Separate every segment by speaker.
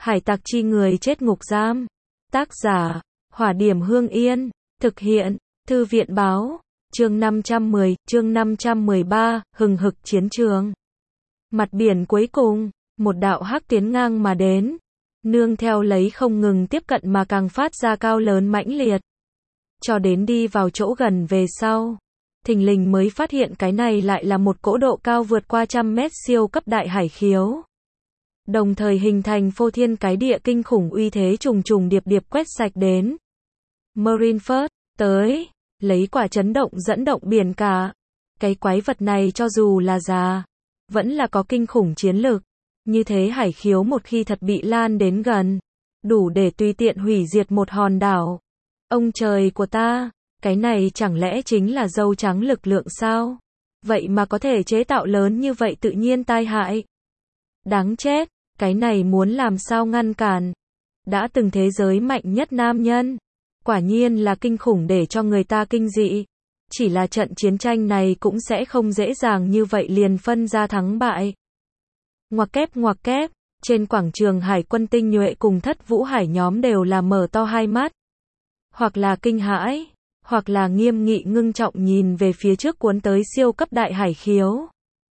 Speaker 1: Hải tặc chi người chết ngục giam. Tác giả, Hỏa Điểm Hương Yên. Thực hiện, Thư viện Báo. Chương 510, chương 513, hừng hực chiến trường. Mặt biển cuối cùng, một đạo hắc tiến ngang mà đến. Nương theo lấy không ngừng tiếp cận mà càng phát ra cao lớn mãnh liệt. Cho đến đi vào chỗ gần về sau. Thình lình mới phát hiện cái này lại là một cỗ độ cao vượt qua 100 mét siêu cấp đại hải khiếu. Đồng thời hình thành phô thiên cái địa kinh khủng uy thế trùng trùng điệp điệp quét sạch đến. Marineford, tới, lấy quả chấn động dẫn động biển cả. Cái quái vật này cho dù là già, vẫn là có kinh khủng chiến lực. Như thế hải khiếu một khi thật bị lan đến gần, đủ để tùy tiện hủy diệt một hòn đảo. Ông trời của ta, cái này chẳng lẽ chính là dâu trắng lực lượng sao? Vậy mà có thể chế tạo lớn như vậy tự nhiên tai hại. Đáng chết, cái này muốn làm sao ngăn cản. Đã từng thế giới mạnh nhất nam nhân. Quả nhiên là kinh khủng để cho người ta kinh dị. Chỉ là trận chiến tranh này cũng sẽ không dễ dàng như vậy liền phân ra thắng bại. Ngoặc kép, trên quảng trường hải quân tinh nhuệ cùng Thất Vũ Hải nhóm đều là mở to hai mắt. Hoặc là kinh hãi, hoặc là nghiêm nghị ngưng trọng nhìn về phía trước cuốn tới siêu cấp đại hải khiếu.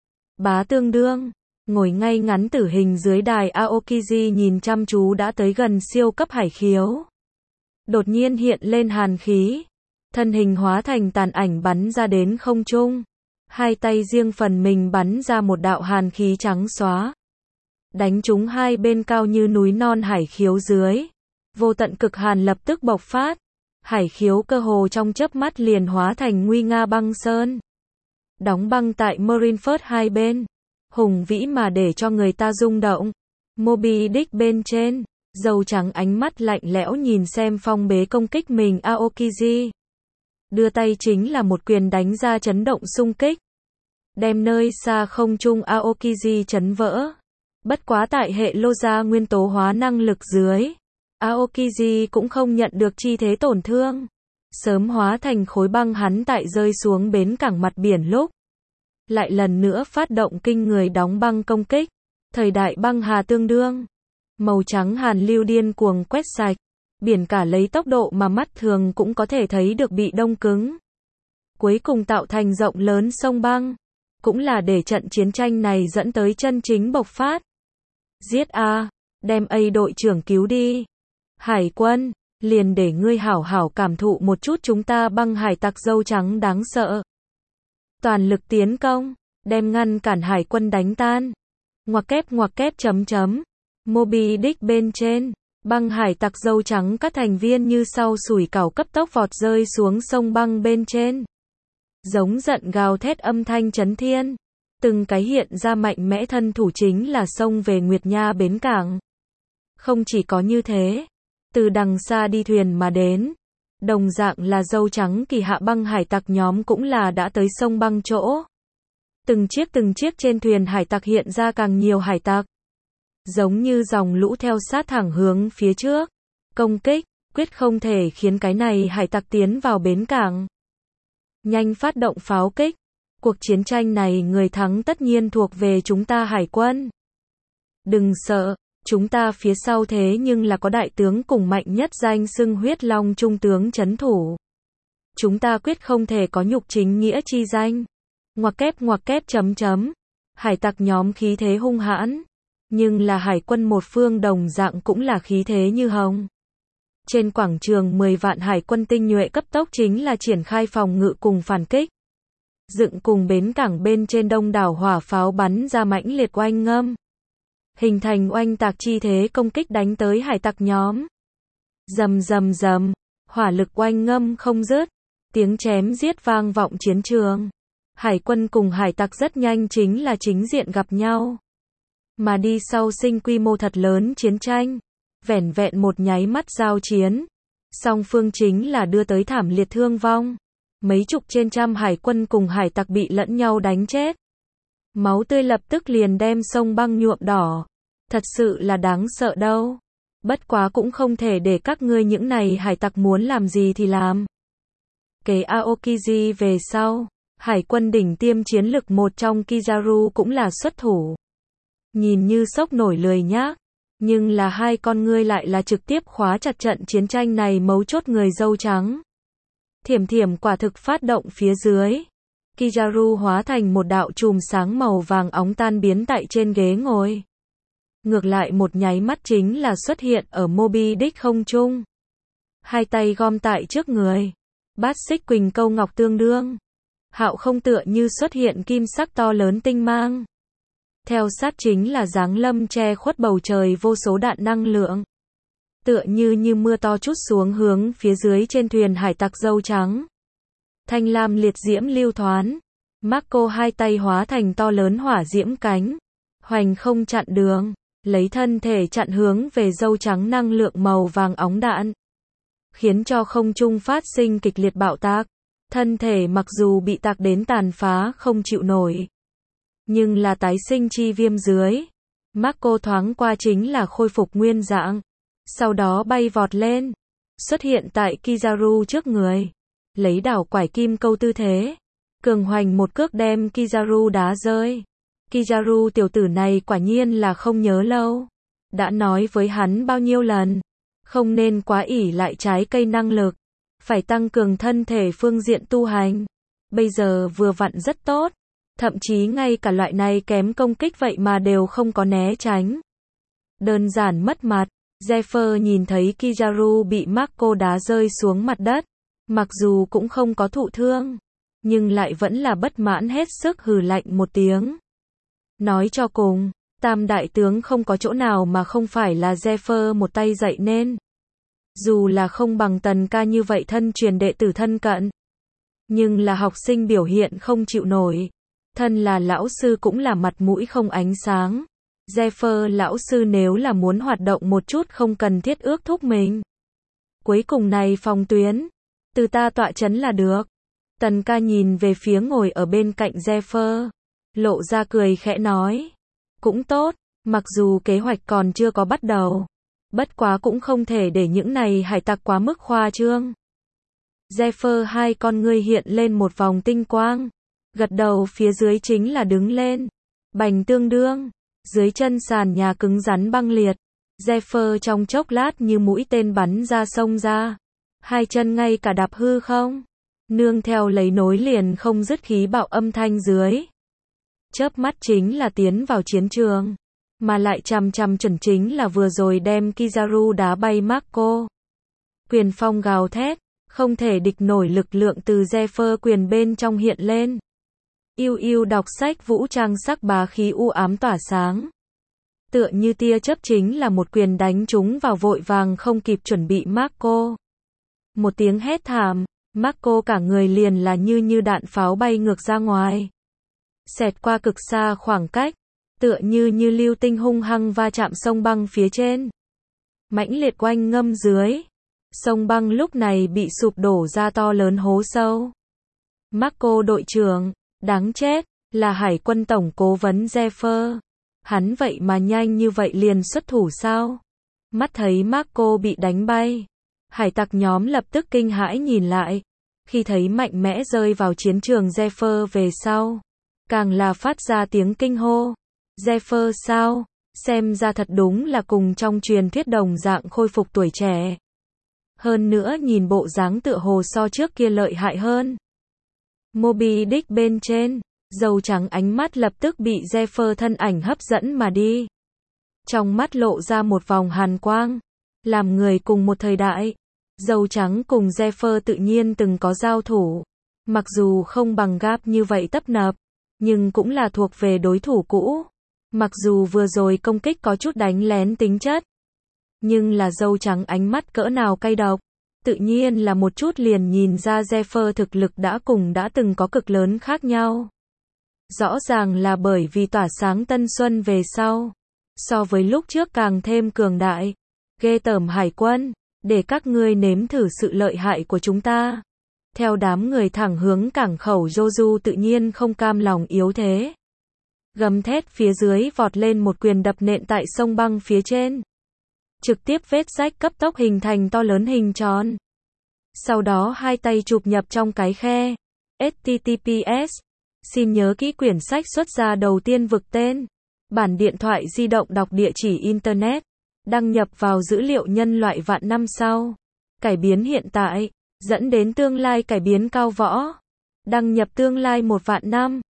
Speaker 1: Bá Tương Đương, ngồi ngay ngắn tử hình dưới đài Aokiji nhìn chăm chú đã tới gần siêu cấp hải khiếu. Đột nhiên hiện lên hàn khí, thân hình hóa thành tàn ảnh bắn ra đến không trung. Hai tay riêng phần mình bắn ra một đạo hàn khí trắng xóa. Đánh trúng hai bên cao như núi non hải khiếu dưới. Vô tận cực hàn lập tức bộc phát. Hải khiếu cơ hồ trong chớp mắt liền hóa thành nguy nga băng sơn. Đóng băng tại Marineford hai bên. Hùng vĩ mà để cho người ta rung động. Moby Dick bên trên, dâu trắng ánh mắt lạnh lẽo nhìn xem phong bế công kích mình Aokiji. Đưa tay chính là một quyền đánh ra chấn động xung kích. Đem nơi xa không trung Aokiji chấn vỡ. Bất quá tại hệ lô gia nguyên tố hóa năng lực dưới. Aokiji cũng không nhận được chi thế tổn thương. Sớm hóa thành khối băng hắn tại rơi xuống bến cảng mặt biển lúc. Lại lần nữa phát động kinh người đóng băng công kích. Thời đại băng hà tương đương. Màu trắng hàn lưu điên cuồng quét sạch. Biển cả lấy tốc độ mà mắt thường cũng có thể thấy được bị đông cứng. Cuối cùng tạo thành rộng lớn sông băng. Cũng là để trận chiến tranh này dẫn tới chân chính bộc phát. Giết a, đem A đội trưởng cứu đi. Hải quân, liền để ngươi hảo hảo cảm thụ một chút chúng ta băng hải tặc dâu trắng đáng sợ. Toàn lực tiến công, đem ngăn cản hải quân đánh tan. Ngoặc kép chấm chấm. Moby Dick bên trên, băng hải tặc dâu trắng các thành viên như sau sủi cảo cấp tốc vọt rơi xuống sông băng bên trên. Giống giận gào thét âm thanh chấn thiên. Từng cái hiện ra mạnh mẽ thân thủ chính là xông về Nguyệt Nha bến cảng. Không chỉ có như thế, từ đằng xa đi thuyền mà đến. Đồng dạng là dâu trắng kỳ hạ băng hải tặc nhóm cũng là đã tới sông băng chỗ. Từng chiếc trên thuyền hải tặc hiện ra càng nhiều hải tặc. Giống như dòng lũ theo sát thẳng hướng phía trước. Công kích, quyết không thể khiến cái này hải tặc tiến vào bến cảng. Nhanh phát động pháo kích. Cuộc chiến tranh này người thắng tất nhiên thuộc về chúng ta hải quân. Đừng sợ, chúng ta phía sau thế nhưng là có đại tướng cùng mạnh nhất danh xưng huyết long trung tướng trấn thủ. Chúng ta quyết không thể có nhục chính nghĩa chi danh. Ngoặc kép chấm chấm. Hải tặc nhóm khí thế hung hãn. Nhưng là hải quân một phương đồng dạng cũng là khí thế như hồng. Trên quảng trường 10 vạn hải quân tinh nhuệ cấp tốc chính là triển khai phòng ngự cùng phản kích. Dựng cùng bến cảng bên trên đông đảo hỏa pháo bắn ra mãnh liệt oanh ngâm. Hình thành oanh tạc chi thế công kích đánh tới hải tặc nhóm. Rầm rầm rầm, hỏa lực oanh ngâm không dứt. Tiếng chém giết vang vọng chiến trường. Hải quân cùng hải tặc rất nhanh chính là chính diện gặp nhau. Mà đi sau sinh quy mô thật lớn chiến tranh. Vẻn vẹn một nháy mắt giao chiến. Song phương chính là đưa tới thảm liệt thương vong. Mấy chục trên trăm hải quân cùng hải tặc bị lẫn nhau đánh chết. Máu tươi lập tức liền đem sông băng nhuộm đỏ. Thật sự là đáng sợ đâu. Bất quá cũng không thể để các ngươi những này hải tặc muốn làm gì thì làm. Kế Aokiji về sau, hải quân đỉnh tiêm chiến lực một trong Kizaru cũng là xuất thủ. Nhìn như sốc nổi lười nhác, Nhưng là hai con ngươi lại là trực tiếp khóa chặt trận chiến tranh này mấu chốt người dâu trắng. Thiểm thiểm quả thực phát động phía dưới. Kizaru hóa thành một đạo chùm sáng màu vàng óng tan biến tại trên ghế ngồi. Ngược lại một nháy mắt chính là xuất hiện ở Moby Dick không trung. Hai tay gom tại trước người. Bát xích quỳnh câu ngọc tương đương. Hạo không tựa như xuất hiện kim sắc to lớn tinh mang. Theo sát chính là giáng lâm che khuất bầu trời vô số đạn năng lượng. Tựa như mưa to trút xuống hướng phía dưới trên thuyền hải tặc dâu trắng. Thanh lam liệt diễm lưu thoán. Marco hai tay hóa thành to lớn hỏa diễm cánh. Hoành không chặn đường. Lấy thân thể chặn hướng về dâu trắng năng lượng màu vàng óng đạn. Khiến cho không trung phát sinh kịch liệt bạo tạc. Thân thể mặc dù bị tạc đến tàn phá không chịu nổi. Nhưng là tái sinh chi viêm dưới. Marco thoáng qua chính là khôi phục nguyên dạng. Sau đó bay vọt lên. Xuất hiện tại Kizaru trước người. Lấy đảo quải kim câu tư thế. Cường hoành một cước đem Kizaru đá rơi. Kizaru tiểu tử này quả nhiên là không nhớ lâu. Đã nói với hắn bao nhiêu lần. Không nên quá ỷ lại trái cây năng lực. Phải tăng cường thân thể phương diện tu hành. Bây giờ vừa vặn rất tốt. Thậm chí ngay cả loại này kém công kích vậy mà đều không có né tránh. Đơn giản mất mặt. Zephyr nhìn thấy Kizaru bị Marco đá rơi xuống mặt đất. Mặc dù cũng không có thụ thương. Nhưng lại vẫn là bất mãn hết sức hừ lạnh một tiếng. Nói cho cùng, tam đại tướng không có chỗ nào mà không phải là Zephyr một tay dạy nên. Dù là không bằng Tần ca như vậy thân truyền đệ tử thân cận. Nhưng là học sinh biểu hiện không chịu nổi. Thân là lão sư cũng là mặt mũi không ánh sáng. Zephyr lão sư nếu là muốn hoạt động một chút không cần thiết ước thúc mình. Cuối cùng này phòng tuyến. Từ ta tọa chấn là được. Tần ca nhìn về phía ngồi ở bên cạnh Zephyr. Lộ ra cười khẽ nói. Cũng tốt, mặc dù kế hoạch còn chưa có bắt đầu. Bất quá cũng không thể để những này hải tặc quá mức khoa trương. Zephyr hai con ngươi hiện lên một vòng tinh quang. Gật đầu phía dưới chính là đứng lên. Bành tương đương. Dưới chân sàn nhà cứng rắn băng liệt. Zephyr trong chốc lát như mũi tên bắn ra sông ra. Hai chân ngay cả đạp hư không. Nương theo lấy nối liền không dứt khí bạo âm thanh dưới. Chớp mắt chính là tiến vào chiến trường. Mà lại chằm chuẩn chính là vừa rồi đem Kizaru đá bay Marco. Quyền phong gào thét. Không thể địch nổi lực lượng từ Zephyr quyền bên trong hiện lên. Yêu yêu đọc sách vũ trang sắc bá khí u ám tỏa sáng. Tựa như tia chớp chính là một quyền đánh trúng vào vội vàng không kịp chuẩn bị Marco. Một tiếng hét thảm, Marco cả người liền là như đạn pháo bay ngược ra ngoài. Xẹt qua cực xa khoảng cách, tựa như lưu tinh hung hăng va chạm sông băng phía trên. Mãnh liệt oanh ngâm dưới. Sông băng lúc này bị sụp đổ ra to lớn hố sâu. Marco đội trưởng, đáng chết, là hải quân tổng cố vấn Zephyr. Hắn vậy mà nhanh như vậy liền xuất thủ sao? Mắt thấy Marco bị đánh bay. Hải tặc nhóm lập tức kinh hãi nhìn lại. Khi thấy mạnh mẽ rơi vào chiến trường Zephyr về sau. Càng là phát ra tiếng kinh hô. Zephyr sao? Xem ra thật đúng là cùng trong truyền thuyết đồng dạng khôi phục tuổi trẻ. Hơn nữa nhìn bộ dáng tựa hồ so trước kia lợi hại hơn. Moby Dick bên trên, dâu trắng ánh mắt lập tức bị Zephyr thân ảnh hấp dẫn mà đi. Trong mắt lộ ra một vòng hàn quang. Làm người cùng một thời đại, dâu trắng cùng Zephyr tự nhiên từng có giao thủ. Mặc dù không bằng Gap như vậy tấp nập, nhưng cũng là thuộc về đối thủ cũ. Mặc dù vừa rồi công kích có chút đánh lén tính chất, nhưng là dâu trắng ánh mắt cỡ nào cay độc, tự nhiên là một chút liền nhìn ra Zephyr thực lực đã từng có cực lớn khác nhau. Rõ ràng là bởi vì tỏa sáng tân xuân về sau, so với lúc trước càng thêm cường đại. Ghê tởm hải quân, để các ngươi nếm thử sự lợi hại của chúng ta. Theo đám người thẳng hướng cảng khẩu Joju tự nhiên không cam lòng yếu thế. Gầm thét phía dưới vọt lên một quyền đập nện tại sông băng phía trên. Trực tiếp vết rách cấp tốc hình thành to lớn hình tròn. Sau đó hai tay chụp nhập trong cái khe. HTTPS. Xin nhớ kỹ quyển sách xuất ra đầu tiên vực tên. Bản điện thoại di động đọc địa chỉ Internet. đăng nhập vào dữ liệu nhân loại vạn năm sau. Cải biến hiện tại, dẫn đến tương lai cải biến cao võ. Đăng nhập tương lai 1 vạn năm.